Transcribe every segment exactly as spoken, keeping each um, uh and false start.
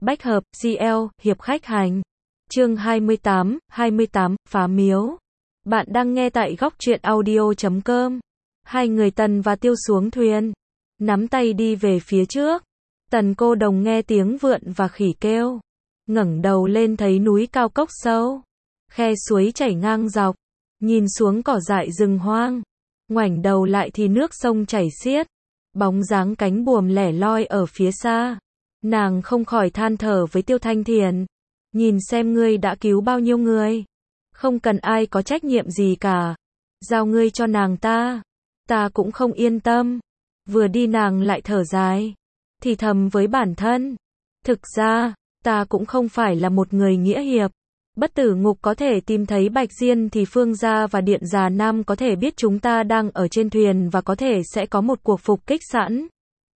Bách hợp, giê lờ, hiệp khách hành. Chương hai mươi tám, hai mươi tám, phá miếu. Bạn đang nghe tại góc truyện audio chấm com. Hai người Tần và Tiêu xuống thuyền, nắm tay đi về phía trước. Tần Cô Đồng nghe tiếng vượn và khỉ kêu, ngẩng đầu lên thấy núi cao cốc sâu, khe suối chảy ngang dọc, nhìn xuống cỏ dại rừng hoang, ngoảnh đầu lại thì nước sông chảy xiết, bóng dáng cánh buồm lẻ loi ở phía xa. Nàng không khỏi than thở với Tiêu Thanh Thiền, nhìn xem ngươi đã cứu bao nhiêu người, không cần ai có trách nhiệm gì cả, giao ngươi cho nàng ta, ta cũng không yên tâm. Vừa đi nàng lại thở dài, thì thầm với bản thân, thực ra, ta cũng không phải là một người nghĩa hiệp. Bất Tử Ngục có thể tìm thấy Bạch Diên thì Phương Gia và Điện Già Nam có thể biết chúng ta đang ở trên thuyền và có thể sẽ có một cuộc phục kích sẵn.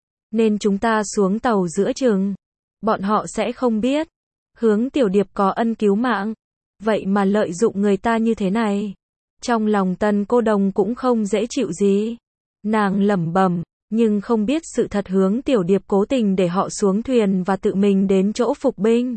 Nên chúng ta xuống tàu giữa chừng, bọn họ sẽ không biết. Hướng Tiểu Điệp có ân cứu mạng, vậy mà lợi dụng người ta như thế này. Trong lòng Tần Cô Đồng cũng không dễ chịu gì. Nàng lẩm bẩm, nhưng không biết sự thật Hướng Tiểu Điệp cố tình để họ xuống thuyền và tự mình đến chỗ phục binh.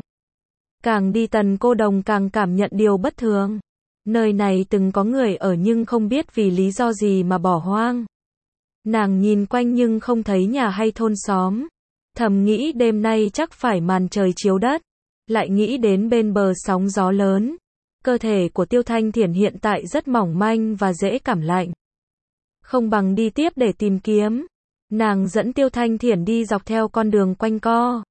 Càng đi Tần Cô Đồng càng cảm nhận điều bất thường. Nơi này từng có người ở nhưng không biết vì lý do gì mà bỏ hoang. Nàng nhìn quanh nhưng không thấy nhà hay thôn xóm. Thầm nghĩ đêm nay chắc phải màn trời chiếu đất. Lại nghĩ đến bên bờ sóng gió lớn. Cơ thể của Tiêu Thanh Thiển hiện tại rất mỏng manh và dễ cảm lạnh. Không bằng đi tiếp để tìm kiếm. Nàng dẫn Tiêu Thanh Thiển đi dọc theo con đường quanh co.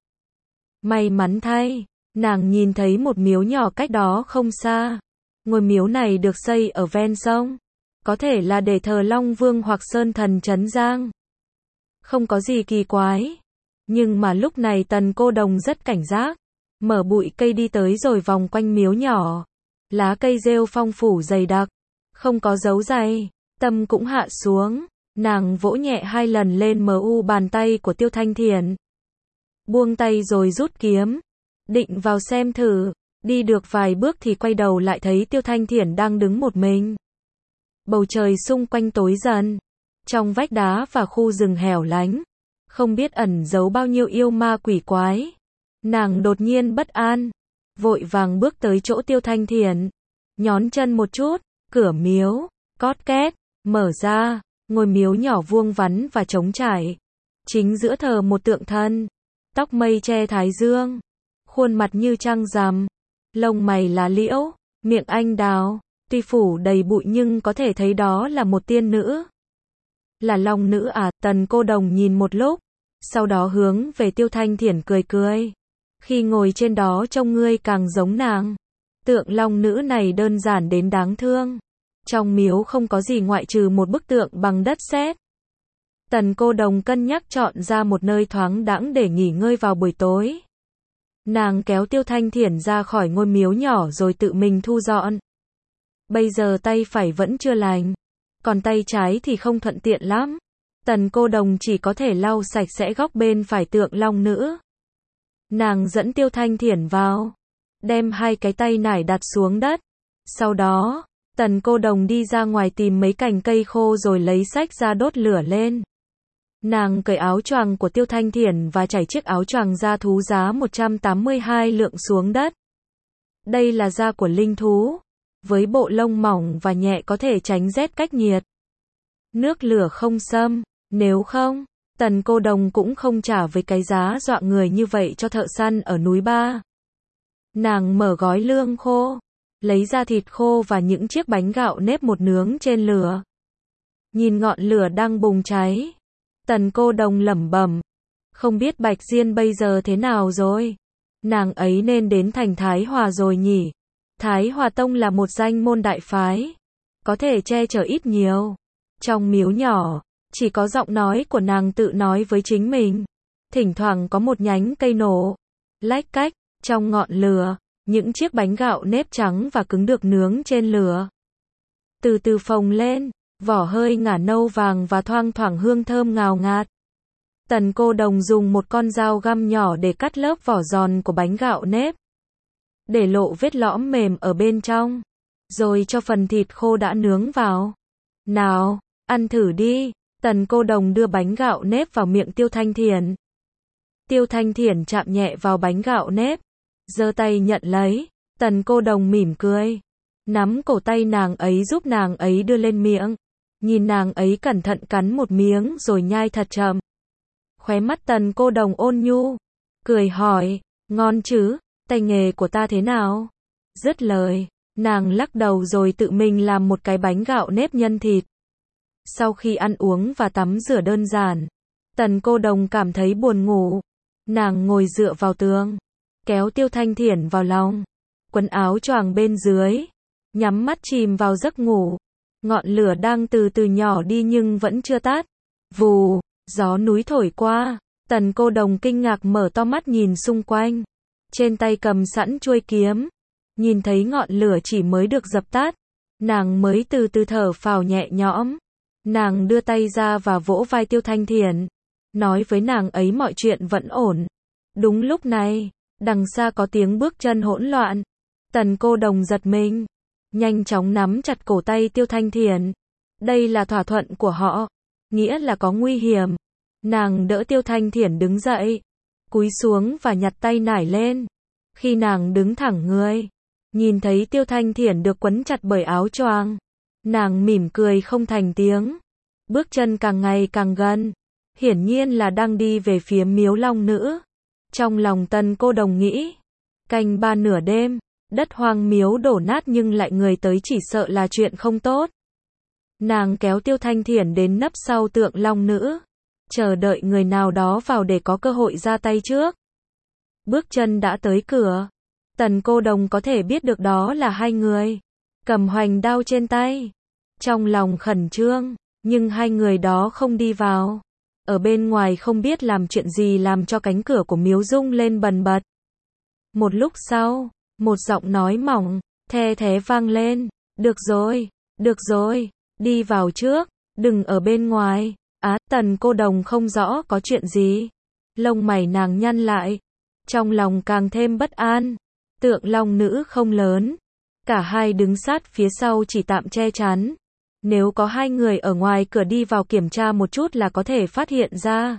May mắn thay, nàng nhìn thấy một miếu nhỏ cách đó không xa. Ngôi miếu này được xây ở ven sông. Có thể là để thờ Long Vương hoặc Sơn Thần Trấn Giang. Không có gì kỳ quái. Nhưng mà lúc này Tần Cô Đồng rất cảnh giác. Mở bụi cây đi tới rồi vòng quanh miếu nhỏ. Lá cây rêu phong phủ dày đặc. Không có dấu giày. Tâm cũng hạ xuống. Nàng vỗ nhẹ hai lần lên mu bàn tay của Tiêu Thanh Thiển. Buông tay rồi rút kiếm. Định vào xem thử. Đi được vài bước thì quay đầu lại thấy Tiêu Thanh Thiển đang đứng một mình. Bầu trời xung quanh tối dần. Trong vách đá và khu rừng hẻo lánh. Không biết ẩn giấu bao nhiêu yêu ma quỷ quái. Nàng đột nhiên bất an. Vội vàng bước tới chỗ Tiêu Thanh Thiển. Nhón chân một chút. Cửa miếu. Cót két. Mở ra. Ngôi miếu nhỏ vuông vắn và trống trải. Chính giữa thờ một tượng thần. Tóc mây che thái dương. Khuôn mặt như trăng rằm. Lông mày lá liễu. Miệng anh đào. Tuy phủ đầy bụi nhưng có thể thấy đó là một tiên nữ. Là Long nữ à? Tần Cô Đồng nhìn một lúc. Sau đó hướng về Tiêu Thanh Thiển cười cười. Khi ngồi trên đó trông ngươi càng giống nàng. Tượng Long nữ này đơn giản đến đáng thương. Trong miếu không có gì ngoại trừ một bức tượng bằng đất sét. Tần Cô Đồng cân nhắc chọn ra một nơi thoáng đãng để nghỉ ngơi vào buổi tối. Nàng kéo Tiêu Thanh Thiển ra khỏi ngôi miếu nhỏ rồi tự mình thu dọn. Bây giờ tay phải vẫn chưa lành, còn tay trái thì không thuận tiện lắm. Tần Cô Đồng chỉ có thể lau sạch sẽ góc bên phải tượng Long nữ. Nàng dẫn Tiêu Thanh Thiển vào, đem hai cái tay nải đặt xuống đất. Sau đó, Tần Cô Đồng đi ra ngoài tìm mấy cành cây khô rồi lấy xách ra đốt lửa lên. Nàng cởi áo choàng của Tiêu Thanh Thiển và trải chiếc áo choàng da thú giá một trăm tám mươi hai lượng xuống đất. Đây là da của linh thú, với bộ lông mỏng và nhẹ có thể tránh rét cách nhiệt. Nước lửa không xâm, nếu không, Tần Cô Đồng cũng không trả với cái giá dọa người như vậy cho thợ săn ở núi Ba. Nàng mở gói lương khô, lấy ra thịt khô và những chiếc bánh gạo nếp một nướng trên lửa. Nhìn ngọn lửa đang bùng cháy, Tần Cô Đồng lẩm bẩm, không biết Bạch Diên bây giờ thế nào rồi. Nàng ấy nên đến thành Thái Hòa rồi nhỉ. Thái Hòa Tông là một danh môn đại phái, có thể che chở ít nhiều. Trong miếu nhỏ, chỉ có giọng nói của nàng tự nói với chính mình. Thỉnh thoảng có một nhánh cây nổ, lách cách, trong ngọn lửa, những chiếc bánh gạo nếp trắng và cứng được nướng trên lửa. Từ từ phồng lên, vỏ hơi ngả nâu vàng và thoang thoảng hương thơm ngào ngạt. Tần Cô Đồng dùng một con dao găm nhỏ để cắt lớp vỏ giòn của bánh gạo nếp, để lộ vết lõm mềm ở bên trong, rồi cho phần thịt khô đã nướng vào. Nào, ăn thử đi. Tần Cô Đồng đưa bánh gạo nếp vào miệng Tiêu Thanh Thiển. Tiêu Thanh Thiển chạm nhẹ vào bánh gạo nếp, giơ tay nhận lấy. Tần Cô Đồng mỉm cười, nắm cổ tay nàng ấy giúp nàng ấy đưa lên miệng. Nhìn nàng ấy cẩn thận cắn một miếng rồi nhai thật chậm. Khóe mắt Tần Cô Đồng ôn nhu, cười hỏi, ngon chứ, tay nghề của ta thế nào? Dứt lời, nàng lắc đầu rồi tự mình làm một cái bánh gạo nếp nhân thịt. Sau khi ăn uống và tắm rửa đơn giản, Tần Cô Đồng cảm thấy buồn ngủ. Nàng ngồi dựa vào tường, kéo Tiêu Thanh Thiển vào lòng, quấn áo choàng bên dưới, nhắm mắt chìm vào giấc ngủ. Ngọn lửa đang từ từ nhỏ đi nhưng vẫn chưa tắt. Vù, gió núi thổi qua, Tần Cô Đồng kinh ngạc mở to mắt nhìn xung quanh. Trên tay cầm sẵn chuôi kiếm, nhìn thấy ngọn lửa chỉ mới được dập tắt, nàng mới từ từ thở phào nhẹ nhõm. Nàng đưa tay ra và vỗ vai Tiêu Thanh Thiển, nói với nàng ấy mọi chuyện vẫn ổn. Đúng lúc này, đằng xa có tiếng bước chân hỗn loạn. Tần Cô Đồng giật mình, nhanh chóng nắm chặt cổ tay Tiêu Thanh Thiển. Đây là thỏa thuận của họ, nghĩa là có nguy hiểm. Nàng đỡ Tiêu Thanh Thiển đứng dậy, cúi xuống và nhặt tay nải lên. Khi nàng đứng thẳng người, nhìn thấy Tiêu Thanh Thiển được quấn chặt bởi áo choàng, nàng mỉm cười không thành tiếng. Bước chân càng ngày càng gần, hiển nhiên là đang đi về phía miếu long nữ. Trong lòng Tần Cô Đồng nghĩ, canh ba nửa đêm, đất hoang miếu đổ nát nhưng lại người tới chỉ sợ là chuyện không tốt. Nàng kéo Tiêu Thanh Thiển đến nấp sau tượng long nữ, chờ đợi người nào đó vào để có cơ hội ra tay trước. Bước chân đã tới cửa, Tần Cô Đồng có thể biết được đó là hai người, cầm hoành đao trên tay. Trong lòng khẩn trương, nhưng hai người đó không đi vào. Ở bên ngoài không biết làm chuyện gì làm cho cánh cửa của miếu rung lên bần bật. Một lúc sau, một giọng nói mỏng, the thé vang lên. Được rồi, được rồi, đi vào trước, đừng ở bên ngoài. Á, Tần Cô Đồng không rõ có chuyện gì. Lông mày nàng nhăn lại, trong lòng càng thêm bất an. Tượng long nữ không lớn, cả hai đứng sát phía sau chỉ tạm che chắn. Nếu có hai người ở ngoài cửa đi vào kiểm tra một chút là có thể phát hiện ra.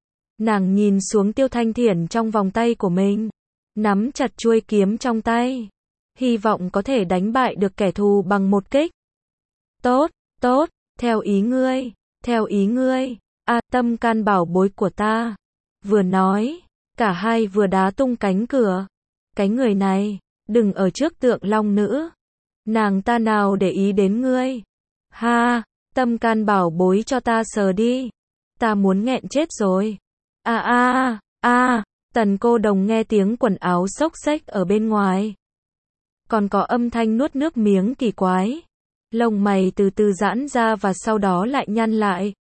Nàng nhìn xuống Tiêu Thanh Thiển trong vòng tay của mình, nắm chặt chuôi kiếm trong tay, hy vọng có thể đánh bại được kẻ thù bằng một kích. Tốt, tốt, theo ý ngươi, theo ý ngươi, a tâm can bảo bối của ta. Vừa nói, cả hai vừa đá tung cánh cửa. Cái người này, đừng ở trước tượng long nữ. Nàng ta nào để ý đến ngươi. Ha, tâm can bảo bối cho ta sờ đi. Ta muốn nghẹn chết rồi. A a a, Tần Cô Đồng nghe tiếng quần áo xốc xếch ở bên ngoài. Còn có âm thanh nuốt nước miếng kỳ quái. Lông mày từ từ giãn ra và sau đó lại nhăn lại.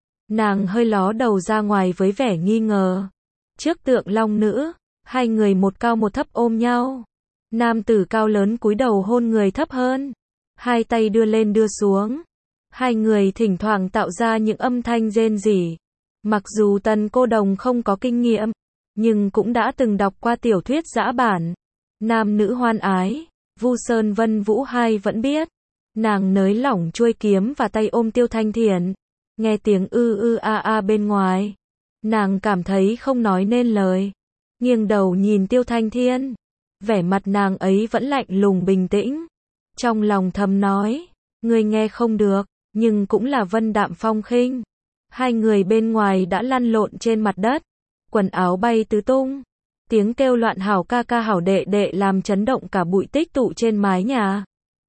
Nàng hơi ló đầu ra ngoài với vẻ nghi ngờ. Trước tượng long nữ, hai người một cao một thấp ôm nhau. Nam tử cao lớn cúi đầu hôn người thấp hơn, hai tay đưa lên đưa xuống. Hai người thỉnh thoảng tạo ra những âm thanh rên rỉ. Mặc dù Tần Cô Đồng không có kinh nghiệm, nhưng cũng đã từng đọc qua tiểu thuyết dã bản Nam nữ hoan ái, Vu Sơn Vân Vũ hai vẫn biết. Nàng nới lỏng chuôi kiếm và tay ôm Tiêu Thanh Thiển. Nghe tiếng ư ư a a bên ngoài, nàng cảm thấy không nói nên lời. Nghiêng đầu nhìn Tiêu Thanh Thiển, vẻ mặt nàng ấy vẫn lạnh lùng bình tĩnh. Trong lòng thầm nói, ngươi nghe không được, nhưng cũng là vân đạm phong khinh. Hai người bên ngoài đã lăn lộn trên mặt đất, quần áo bay tứ tung, tiếng kêu loạn hảo ca ca hảo đệ đệ làm chấn động cả bụi tích tụ trên mái nhà.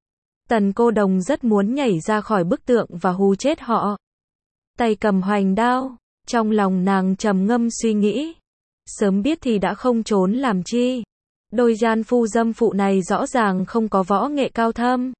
Tần Cô Đồng rất muốn nhảy ra khỏi bức tượng và hù chết họ. Tay cầm hoành đao, trong lòng nàng trầm ngâm suy nghĩ. Sớm biết thì đã không trốn làm chi. Đôi gian phu dâm phụ này rõ ràng không có võ nghệ cao thâm.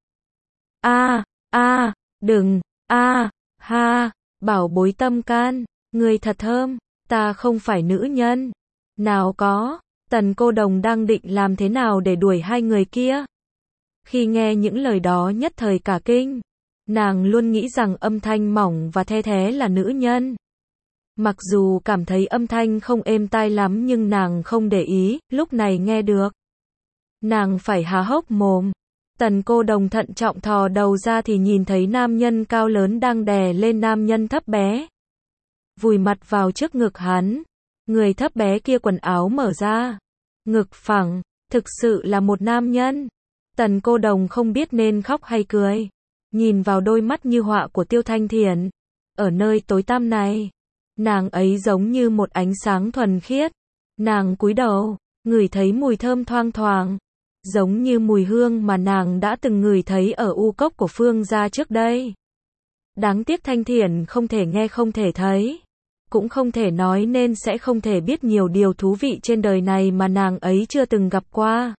A, a, đừng, a, ha, bảo bối tâm can, người thật thơm, ta không phải nữ nhân. Nào có, Tần Cô Đồng đang định làm thế nào để đuổi hai người kia. Khi nghe những lời đó nhất thời cả kinh, nàng luôn nghĩ rằng âm thanh mỏng và the thé là nữ nhân. Mặc dù cảm thấy âm thanh không êm tai lắm nhưng nàng không để ý, lúc này nghe được. Nàng phải há hốc mồm. Tần Cô Đồng thận trọng thò đầu ra thì nhìn thấy nam nhân cao lớn đang đè lên nam nhân thấp bé. Vùi mặt vào trước ngực hắn. Người thấp bé kia quần áo mở ra, ngực phẳng, thực sự là một nam nhân. Tần Cô Đồng không biết nên khóc hay cười, nhìn vào đôi mắt như họa của Tiêu Thanh Thiển. Ở nơi tối tăm này, nàng ấy giống như một ánh sáng thuần khiết. Nàng cúi đầu, ngửi thấy mùi thơm thoang thoảng, giống như mùi hương mà nàng đã từng ngửi thấy ở u cốc của Phương gia trước đây. Đáng tiếc Thanh Thiển không thể nghe không thể thấy, cũng không thể nói nên sẽ không thể biết nhiều điều thú vị trên đời này mà nàng ấy chưa từng gặp qua.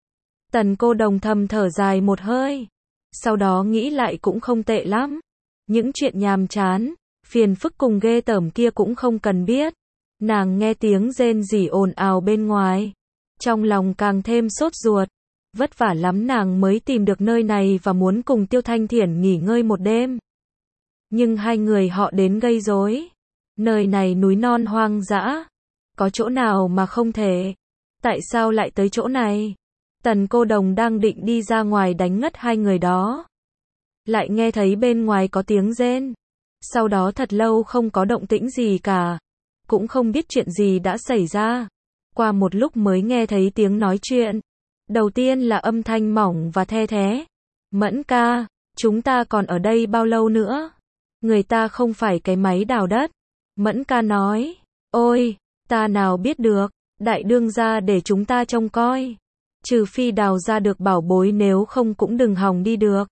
Tần Cô Đồng thầm thở dài một hơi, sau đó nghĩ lại cũng không tệ lắm. Những chuyện nhàm chán, phiền phức cùng ghê tởm kia cũng không cần biết. Nàng nghe tiếng rên rỉ ồn ào bên ngoài, trong lòng càng thêm sốt ruột. Vất vả lắm nàng mới tìm được nơi này và muốn cùng Tiêu Thanh Thiển nghỉ ngơi một đêm. Nhưng hai người họ đến gây rối. Nơi này núi non hoang dã, có chỗ nào mà không thể? Tại sao lại tới chỗ này? Tần Cô Đồng đang định đi ra ngoài đánh ngất hai người đó, lại nghe thấy bên ngoài có tiếng rên. Sau đó thật lâu không có động tĩnh gì cả, cũng không biết chuyện gì đã xảy ra. Qua một lúc mới nghe thấy tiếng nói chuyện. Đầu tiên là âm thanh mỏng và the thé. Mẫn ca, chúng ta còn ở đây bao lâu nữa? Người ta không phải cái máy đào đất. Mẫn ca nói, ôi, ta nào biết được, đại đương gia để chúng ta trông coi. Trừ phi đào ra được bảo bối, nếu không cũng đừng hòng đi được.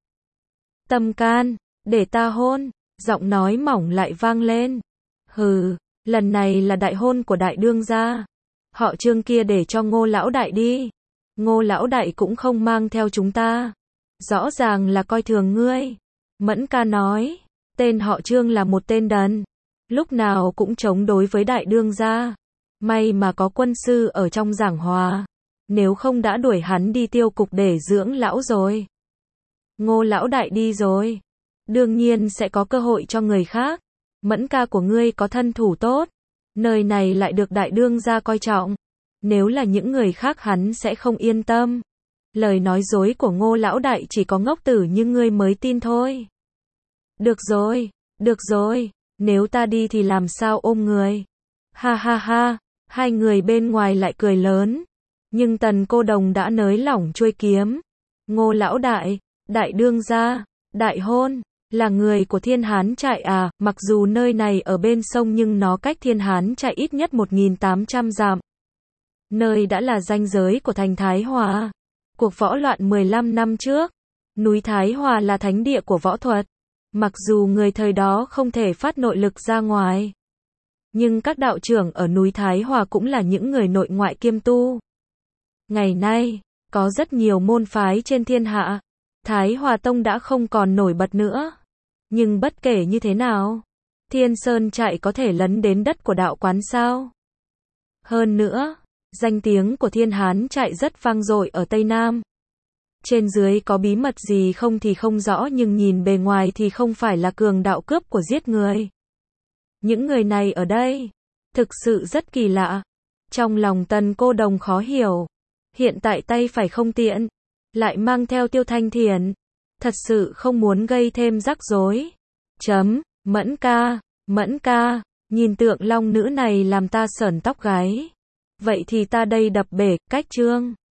Tâm can, để ta hôn, giọng nói mỏng lại vang lên. Hừ, lần này là đại hôn của đại đương gia. Họ Trương kia để cho Ngô lão đại đi. Ngô lão đại cũng không mang theo chúng ta. Rõ ràng là coi thường ngươi. Mẫn ca nói, tên họ Trương là một tên đần, lúc nào cũng chống đối với đại đương gia. May mà có quân sư ở trong giảng hòa, nếu không đã đuổi hắn đi tiêu cục để dưỡng lão rồi. Ngô lão đại đi rồi, đương nhiên sẽ có cơ hội cho người khác. Mẫn ca của ngươi có thân thủ tốt, nơi này lại được đại đương gia coi trọng. Nếu là những người khác hắn sẽ không yên tâm. Lời nói dối của Ngô lão đại chỉ có ngốc tử như ngươi mới tin thôi. Được rồi, được rồi, nếu ta đi thì làm sao ôm người? Ha ha ha, hai người bên ngoài lại cười lớn. Nhưng Tần Cô Đồng đã nới lỏng chuôi kiếm. Ngô lão đại, đại đương gia, đại hôn, là người của Thiên Hán Trại à? Mặc dù nơi này ở bên sông nhưng nó cách Thiên Hán Trại ít nhất một nghìn tám trăm dặm. Nơi đã là ranh giới của thành Thái Hòa. Cuộc võ loạn mười lăm năm trước, núi Thái Hòa là thánh địa của võ thuật. Mặc dù người thời đó không thể phát nội lực ra ngoài, nhưng các đạo trưởng ở núi Thái Hòa cũng là những người nội ngoại kiêm tu. Ngày nay, có rất nhiều môn phái trên thiên hạ. Thái Hòa Tông đã không còn nổi bật nữa. Nhưng bất kể như thế nào, Thiên Sơn Trại có thể lấn đến đất của đạo quán sao? Hơn nữa, danh tiếng của Thiên Hán Trại rất vang dội ở Tây Nam. Trên dưới có bí mật gì không thì không rõ, nhưng nhìn bề ngoài thì không phải là cường đạo cướp của giết người. Những người này ở đây, thực sự rất kỳ lạ. Trong lòng Tần Cô Đồng khó hiểu. Hiện tại tay phải không tiện, lại mang theo Tiêu Thanh Thiển. Thật sự không muốn gây thêm rắc rối. Chấm, Mẫn ca, Mẫn ca, nhìn tượng long nữ này làm ta sởn tóc gáy. Vậy thì ta đây đập bể, cách chương.